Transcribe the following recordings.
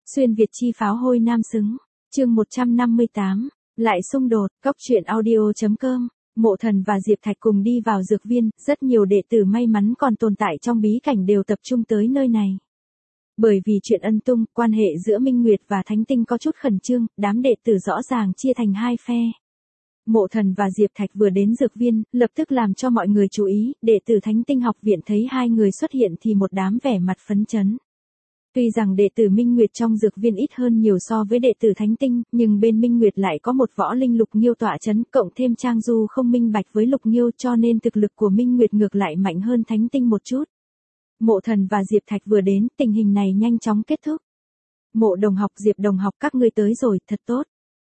Xuyên Việt chi pháo hôi nam xứng. Chương 158. Lại xung đột. Cóc truyện audio.com. Mộ Thần và Diệp Thạch cùng đi vào dược viên, rất nhiều đệ tử may mắn còn tồn tại trong bí cảnh đều tập trung tới nơi này. Bởi vì chuyện ân tung, quan hệ giữa Minh Nguyệt và Thánh Tinh có chút khẩn trương, đám đệ tử rõ ràng chia thành hai phe. Mộ Thần và Diệp Thạch vừa đến dược viên, lập tức làm cho mọi người chú ý, đệ tử Thánh Tinh học viện thấy hai người xuất hiện thì một đám vẻ mặt phấn chấn. Tuy rằng đệ tử Minh Nguyệt trong dược viên ít hơn nhiều so với đệ tử Thánh Tinh, nhưng bên Minh Nguyệt lại có một võ linh Lục Nghiêu tọa chấn, cộng thêm Trang Du không minh bạch với Lục Nghiêu cho nên thực lực của Minh Nguyệt ngược lại mạnh hơn Thánh Tinh một chút. Mộ Thần và Diệp Thạch vừa đến, tình hình này nhanh chóng kết thúc. Mộ Đồng học, Diệp Đồng học, các ngươi tới rồi, thật tốt.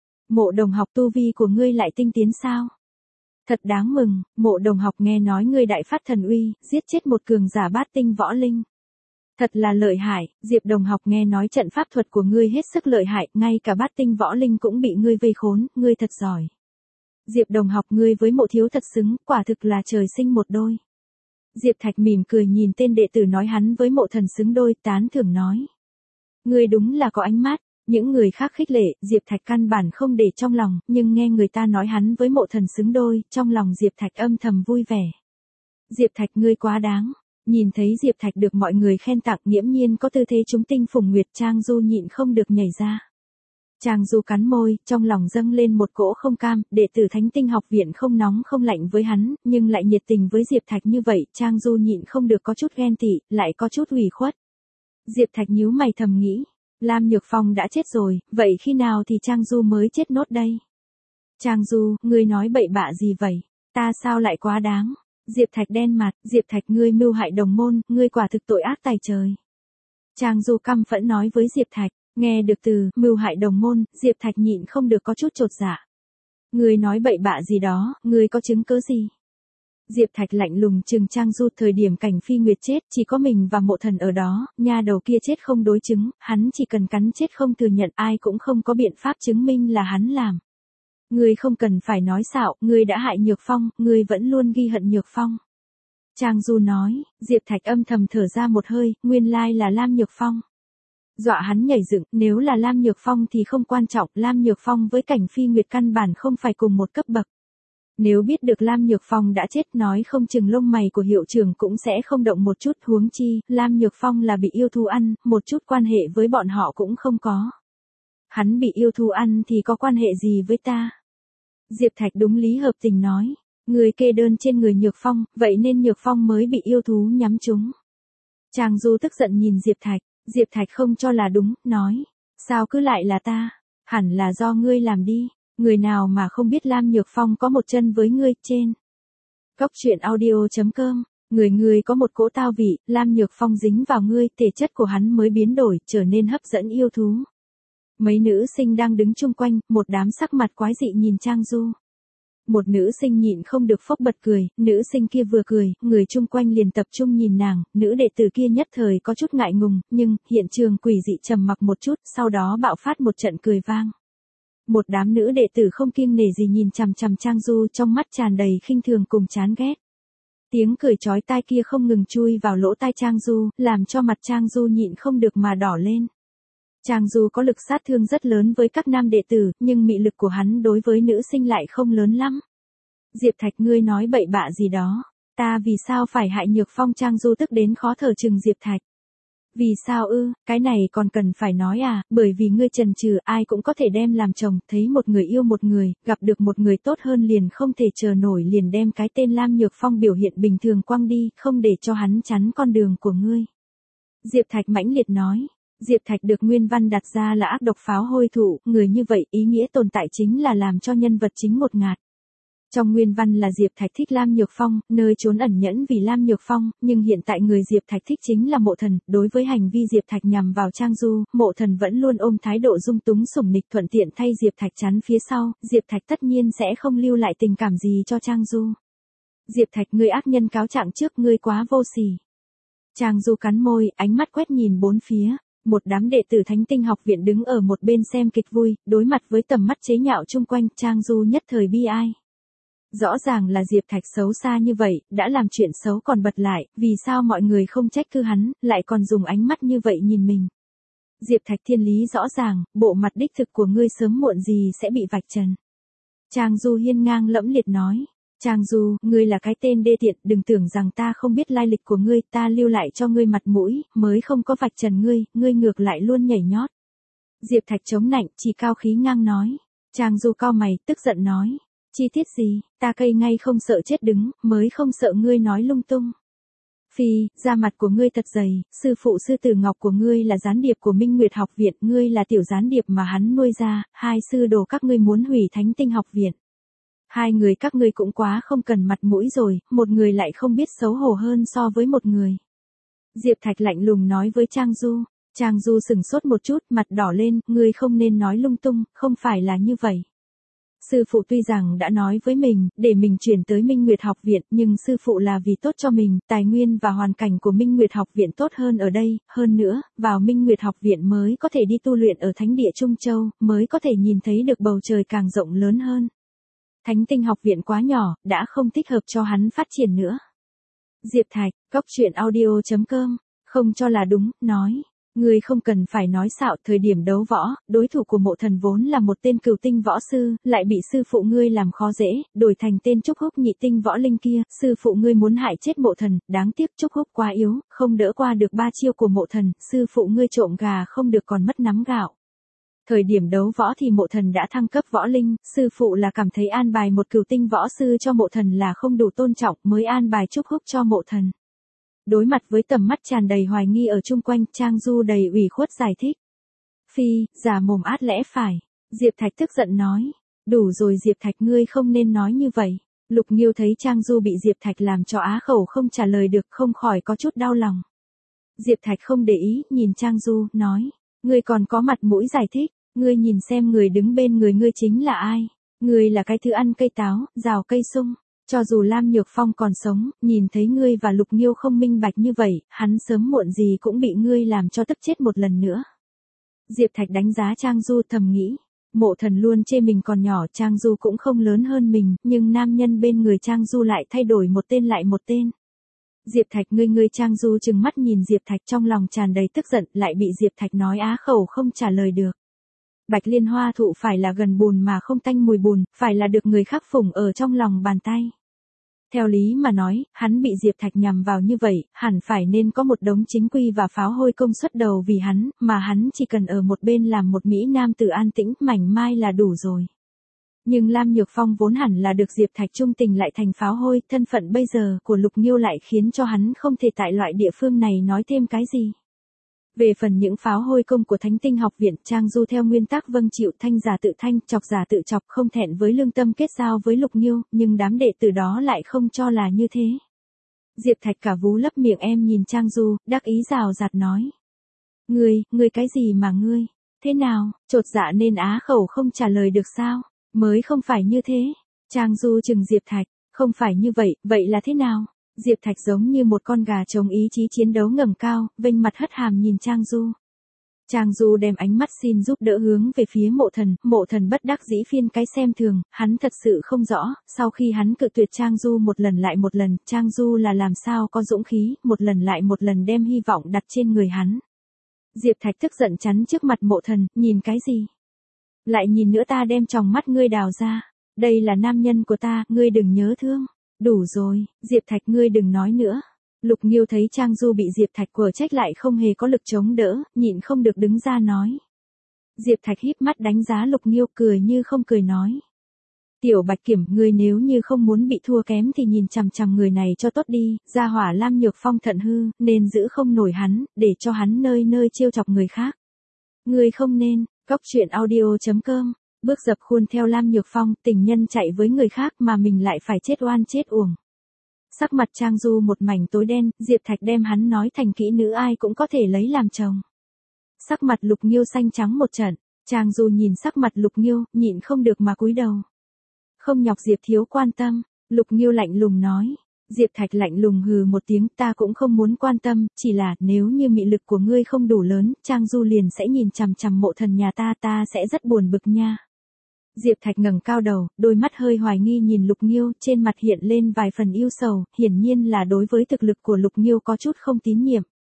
Mộ Đồng học, tu vi của ngươi lại tinh tiến sao? Thật đáng mừng. Mộ Đồng học, nghe nói ngươi đại phát thần uy, giết chết một cường giả bát tinh võ linh. Thật là lợi hại. Diệp Đồng học, nghe nói trận pháp thuật của ngươi hết sức lợi hại, ngay cả bát tinh võ linh cũng bị ngươi vây khốn, ngươi thật giỏi. Diệp Đồng học, ngươi với Mộ thiếu thật xứng, quả thực là trời sinh một đôi. Diệp Thạch mỉm cười nhìn tên đệ tử nói hắn với Mộ Thần xứng đôi, tán thưởng nói. Ngươi đúng là có ánh mắt. Những người khác khích lệ, Diệp Thạch căn bản không để trong lòng, nhưng nghe người ta nói hắn với Mộ Thần xứng đôi, trong lòng Diệp Thạch âm thầm vui vẻ. Diệp Thạch, ngươi quá đáng. Nhìn thấy Diệp Thạch được mọi người khen tặng, nghiễm nhiên có tư thế chúng tinh phùng nguyệt, Trang Du nhịn không được nhảy ra. Trang Du cắn môi, trong lòng dâng lên một cỗ không cam, đệ tử Thánh Tinh học viện không nóng không lạnh với hắn, nhưng lại nhiệt tình với Diệp Thạch như vậy, Trang Du nhịn không được có chút ghen tị, lại có chút ủy khuất. Diệp Thạch nhíu mày thầm nghĩ, Lam Nhược Phong đã chết rồi, vậy khi nào thì Trang Du mới chết nốt đây? Trang Du, ngươi nói bậy bạ gì vậy? Ta sao lại quá đáng? Diệp Thạch đen mặt, Diệp Thạch, ngươi mưu hại đồng môn, ngươi quả thực tội ác tày trời. Trang Du căm phẫn nói với Diệp Thạch, nghe được từ mưu hại đồng môn, Diệp Thạch nhịn không được có chút chột dạ. Ngươi nói bậy bạ gì đó, ngươi có chứng cứ gì? Diệp Thạch lạnh lùng trừng Trang Du, thời điểm Cảnh Phi Nguyệt chết, chỉ có mình và Mộ Thần ở đó, nha đầu kia chết không đối chứng, hắn chỉ cần cắn chết không thừa nhận, ai cũng không có biện pháp chứng minh là hắn làm. Ngươi không cần phải nói xạo, ngươi đã hại Nhược Phong, ngươi vẫn luôn ghi hận Nhược Phong. Trang Du nói, Diệp Thạch âm thầm thở ra một hơi, nguyên lai là Lam Nhược Phong. Dọa hắn nhảy dựng, nếu là Lam Nhược Phong thì không quan trọng, Lam Nhược Phong với Cảnh Phi Nguyệt căn bản không phải cùng một cấp bậc. Nếu biết được Lam Nhược Phong đã chết, nói không chừng lông mày của hiệu trưởng cũng sẽ không động một chút, huống chi, Lam Nhược Phong là bị yêu thú ăn, một chút quan hệ với bọn họ cũng không có. Hắn bị yêu thú ăn thì có quan hệ gì với ta? Diệp Thạch đúng lý hợp tình nói, người kê đơn trên người Nhược Phong, vậy nên Nhược Phong mới bị yêu thú nhắm trúng. Trang Du tức giận nhìn Diệp Thạch không cho là đúng, nói, sao cứ lại là ta, hẳn là do ngươi làm đi, người nào mà không biết Lam Nhược Phong có một chân với ngươi, trên. Cóc truyện audio.com, người có một cỗ tao vị, Lam Nhược Phong dính vào ngươi, thể chất của hắn mới biến đổi, trở nên hấp dẫn yêu thú. Mấy nữ sinh đang đứng chung quanh, một đám sắc mặt quái dị nhìn Trang Du. Một nữ sinh nhịn không được phốc bật cười, nữ sinh kia vừa cười, người chung quanh liền tập trung nhìn nàng, nữ đệ tử kia nhất thời có chút ngại ngùng, nhưng, hiện trường quỷ dị trầm mặc một chút, sau đó bạo phát một trận cười vang. Một đám nữ đệ tử không kiêng nể gì nhìn chằm chằm Trang Du, trong mắt tràn đầy khinh thường cùng chán ghét. Tiếng cười chói tai kia không ngừng chui vào lỗ tai Trang Du, làm cho mặt Trang Du nhịn không được mà đỏ lên. Trang Du có lực sát thương rất lớn với các nam đệ tử, nhưng mị lực của hắn đối với nữ sinh lại không lớn lắm. Diệp Thạch, ngươi nói bậy bạ gì đó, ta vì sao phải hại Nhược Phong? Trang Du tức đến khó thở trừng Diệp Thạch. Vì sao ư, cái này còn cần phải nói à, bởi vì ngươi chần chừ, ai cũng có thể đem làm chồng, thấy một người yêu một người, gặp được một người tốt hơn liền không thể chờ nổi, liền đem cái tên Lam Nhược Phong biểu hiện bình thường quăng đi, không để cho hắn chắn con đường của ngươi. Diệp Thạch mãnh liệt nói. Diệp Thạch được nguyên văn đặt ra là ác độc pháo hôi thủ, người như vậy ý nghĩa tồn tại chính là làm cho nhân vật chính ngột ngạt. Trong nguyên văn là Diệp Thạch thích Lam Nhược Phong, nơi trốn ẩn nhẫn vì Lam Nhược Phong, nhưng hiện tại người Diệp Thạch thích chính là Mộ Thần, đối với hành vi Diệp Thạch nhằm vào Trang Du, Mộ Thần vẫn luôn ôm thái độ dung túng sủng nịch, thuận tiện thay Diệp Thạch chắn phía sau, Diệp Thạch tất nhiên sẽ không lưu lại tình cảm gì cho Trang Du. Diệp Thạch, ngươi ác nhân cáo trạng trước, ngươi quá vô sỉ. Trang Du cắn môi, ánh mắt quét nhìn bốn phía. Một đám đệ tử Thánh Tinh học viện đứng ở một bên xem kịch vui, đối mặt với tầm mắt chế nhạo chung quanh, Trang Du nhất thời bi ai. Rõ ràng là Diệp Thạch xấu xa như vậy, đã làm chuyện xấu còn bật lại, vì sao mọi người không trách cứ hắn, lại còn dùng ánh mắt như vậy nhìn mình. Diệp Thạch thiên lý rõ ràng, bộ mặt đích thực của ngươi sớm muộn gì sẽ bị vạch trần. Trang Du hiên ngang lẫm liệt nói. Trang Du, ngươi là cái tên đê tiện, đừng tưởng rằng ta không biết lai lịch của ngươi, ta lưu lại cho ngươi mặt mũi, mới không có vạch trần ngươi, ngươi ngược lại luôn nhảy nhót. Diệp Thạch chống nạnh, chỉ cao khí ngang nói. Trang Du cau mày, tức giận nói. Chi tiết gì, ta cây ngay không sợ chết đứng, mới không sợ ngươi nói lung tung. Phi, da mặt của ngươi thật dày, sư phụ sư tử Ngọc của ngươi là gián điệp của Minh Nguyệt học viện, ngươi là tiểu gián điệp mà hắn nuôi ra, hai sư đồ các ngươi muốn hủy Thánh Tinh học viện. Hai người các ngươi cũng quá không cần mặt mũi rồi, một người lại không biết xấu hổ hơn so với một người. Diệp Thạch lạnh lùng nói với Trang Du. Trang Du sừng sốt một chút, mặt đỏ lên, ngươi không nên nói lung tung, không phải là như vậy. Sư phụ tuy rằng đã nói với mình, để mình chuyển tới Minh Nguyệt học viện, nhưng sư phụ là vì tốt cho mình, tài nguyên và hoàn cảnh của Minh Nguyệt học viện tốt hơn ở đây, hơn nữa, vào Minh Nguyệt học viện mới có thể đi tu luyện ở Thánh địa Trung Châu, mới có thể nhìn thấy được bầu trời càng rộng lớn hơn. Thánh Tinh học viện quá nhỏ, đã không thích hợp cho hắn phát triển nữa. Diệp Thạch, goctruyện.audio.com, không cho là đúng, nói. Ngươi không cần phải nói xạo, thời điểm đấu võ, đối thủ của Mộ Thần vốn là một tên cửu tinh võ sư, lại bị sư phụ ngươi làm khó dễ, đổi thành tên Trúc Húc nhị tinh võ linh kia, sư phụ ngươi muốn hại chết Mộ Thần, đáng tiếc Trúc Húc quá yếu, không đỡ qua được 3 chiêu của Mộ Thần, sư phụ ngươi trộm gà không được còn mất nắm gạo. Thời điểm đấu võ thì Mộ Thần đã thăng cấp võ linh, sư phụ là cảm thấy an bài một cửu tinh võ sư cho Mộ Thần là không đủ tôn trọng, mới an bài Trúc Húc cho Mộ Thần. Đối mặt với tầm mắt tràn đầy hoài nghi ở chung quanh, Trang Du đầy ủy khuất giải thích. Phi, giả mồm át lẽ phải. Diệp Thạch tức giận nói. Đủ rồi Diệp Thạch, ngươi không nên nói như vậy. Lục Nghiêu thấy Trang Du bị Diệp Thạch làm cho á khẩu không trả lời được, không khỏi có chút đau lòng. Diệp Thạch không để ý, nhìn Trang Du, nói. Ngươi còn có mặt mũi giải thích, ngươi nhìn xem người đứng bên người ngươi chính là ai. Ngươi là cái thứ ăn cây táo, rào cây sung. Cho dù Lam Nhược Phong còn sống, nhìn thấy ngươi và Lục Nghiêu không minh bạch như vậy, hắn sớm muộn gì cũng bị ngươi làm cho tức chết một lần nữa. Diệp Thạch đánh giá Trang Du thầm nghĩ. Mộ Thần luôn chê mình còn nhỏ, Trang Du cũng không lớn hơn mình, nhưng nam nhân bên người Trang Du lại thay đổi một tên lại một tên. Diệp Thạch, ngươi Trang Du trừng mắt nhìn Diệp Thạch trong lòng tràn đầy tức giận, lại bị Diệp Thạch nói á khẩu không trả lời được. Bạch Liên Hoa thụ phải là gần bùn mà không tanh mùi bùn, phải là được người khác phủng ở trong lòng bàn tay. Theo lý mà nói, hắn bị Diệp Thạch nhằm vào như vậy, hẳn phải nên có một đống chính quy và pháo hôi công suất đầu vì hắn, mà hắn chỉ cần ở một bên làm một mỹ nam tử an tĩnh, mảnh mai là đủ rồi. Nhưng Lam Nhược Phong vốn hẳn là được Diệp Thạch trung tình lại thành pháo hôi, thân phận bây giờ của Lục Nghiêu lại khiến cho hắn không thể tại loại địa phương này nói thêm cái gì. Về phần những pháo hôi công của Thánh Tinh học viện, Trang Du theo nguyên tắc vâng chịu, thanh giả tự thanh, chọc giả tự chọc, không thẹn với lương tâm kết giao với Lục Nghiêu, nhưng đám đệ tử đó lại không cho là như thế. Diệp Thạch cả vú lấp miệng em nhìn Trang Du, đắc ý rào rạt nói. Ngươi cái gì mà ngươi? Thế nào, chột dạ nên á khẩu không trả lời được sao? Mới không phải như thế. Trang Du chừng Diệp Thạch, không phải như vậy, vậy là thế nào? Diệp Thạch giống như một con gà trống ý chí chiến đấu ngẩng cao, vênh mặt hất hàm nhìn Trang Du. Trang Du đem ánh mắt xin giúp đỡ hướng về phía Mộ Thần bất đắc dĩ phiên cái xem thường, hắn thật sự không rõ, sau khi hắn cự tuyệt Trang Du một lần lại một lần, Trang Du là làm sao có dũng khí, một lần lại một lần đem hy vọng đặt trên người hắn. Diệp Thạch tức giận chắn trước mặt Mộ Thần, nhìn cái gì? Lại nhìn nữa ta đem tròng mắt ngươi đào ra, đây là nam nhân của ta, ngươi đừng nhớ thương. Đủ rồi, Diệp Thạch ngươi đừng nói nữa. Lục Nghiêu thấy Trang Du bị Diệp Thạch quở trách lại không hề có lực chống đỡ, nhịn không được đứng ra nói. Diệp Thạch híp mắt đánh giá Lục Nghiêu, cười như không cười nói. Tiểu Bạch Kiểm, ngươi nếu như không muốn bị thua kém thì nhìn chằm chằm người này cho tốt đi, gia hỏa Lam Nhược Phong thận hư, nên giữ không nổi hắn, để cho hắn nơi nơi trêu chọc người khác. Ngươi không nên, goctruyện.audio.com. Bước dập khuôn theo Lam Nhược Phong, tình nhân chạy với người khác mà mình lại phải chết oan chết uổng. Sắc mặt Trang Du một mảnh tối đen, Diệp Thạch đem hắn nói thành kỹ nữ ai cũng có thể lấy làm chồng. Sắc mặt Lục Nghiêu xanh trắng một trận, Trang Du nhìn sắc mặt Lục Nghiêu, nhịn không được mà cúi đầu. Không nhọc Diệp thiếu quan tâm, Lục Nghiêu lạnh lùng nói. Diệp Thạch lạnh lùng hừ một tiếng, ta cũng không muốn quan tâm, chỉ là nếu như mị lực của ngươi không đủ lớn, Trang Du liền sẽ nhìn chằm chằm Mộ Thần nhà ta sẽ rất buồn bực nha. Diệp Thạch ngẩng cao đầu, đôi mắt hơi hoài nghi nhìn Lục Nghiêu, trên mặt hiện lên vài phần yêu sầu, hiển nhiên là đối với thực lực của Lục Nghiêu có chút không tín nhiệm.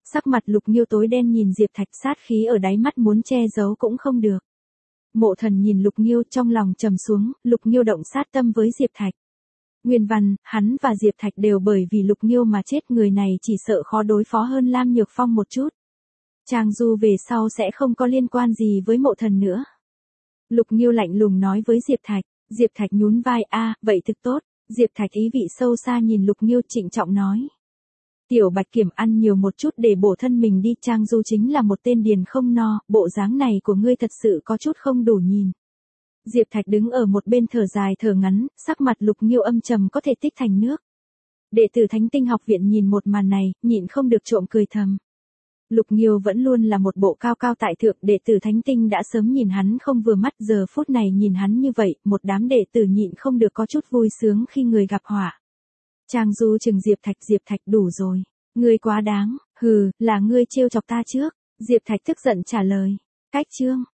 Sắc mặt Lục Nghiêu tối đen nhìn Diệp Thạch, sát khí ở đáy mắt muốn che giấu cũng không được. Mộ Thần nhìn Lục Nghiêu trong lòng trầm xuống, Lục Nghiêu động sát tâm với Diệp Thạch. Nguyên văn, hắn và Diệp Thạch đều bởi vì Lục Nghiêu mà chết, người này chỉ sợ khó đối phó hơn Lam Nhược Phong một chút. Trang Du về sau sẽ không có liên quan gì với Mộ Thần nữa. Lục Nghiêu lạnh lùng nói với Diệp Thạch. Diệp Thạch nhún vai, vậy thực tốt. Diệp Thạch ý vị sâu xa nhìn Lục Nghiêu trịnh trọng nói. Tiểu Bạch Kiểm ăn nhiều một chút để bổ thân mình đi, Trang Du chính là một tên điền không no, bộ dáng này của ngươi thật sự có chút không đủ nhìn. Diệp Thạch đứng ở một bên thở dài thở ngắn, sắc mặt Lục Nghiêu âm trầm có thể tích thành nước. Đệ tử Thánh Tinh học viện nhìn một màn này, nhịn không được trộm cười thầm. Lục Nghiêu vẫn luôn là một bộ cao cao tại thượng, đệ tử Thánh Tinh đã sớm nhìn hắn không vừa mắt, giờ phút này nhìn hắn như vậy, một đám đệ tử nhịn không được có chút vui sướng khi người gặp họa. Trang Du chừng Diệp Thạch đủ rồi, ngươi quá đáng, hừ, là ngươi trêu chọc ta trước. Diệp Thạch tức giận trả lời. Cách chương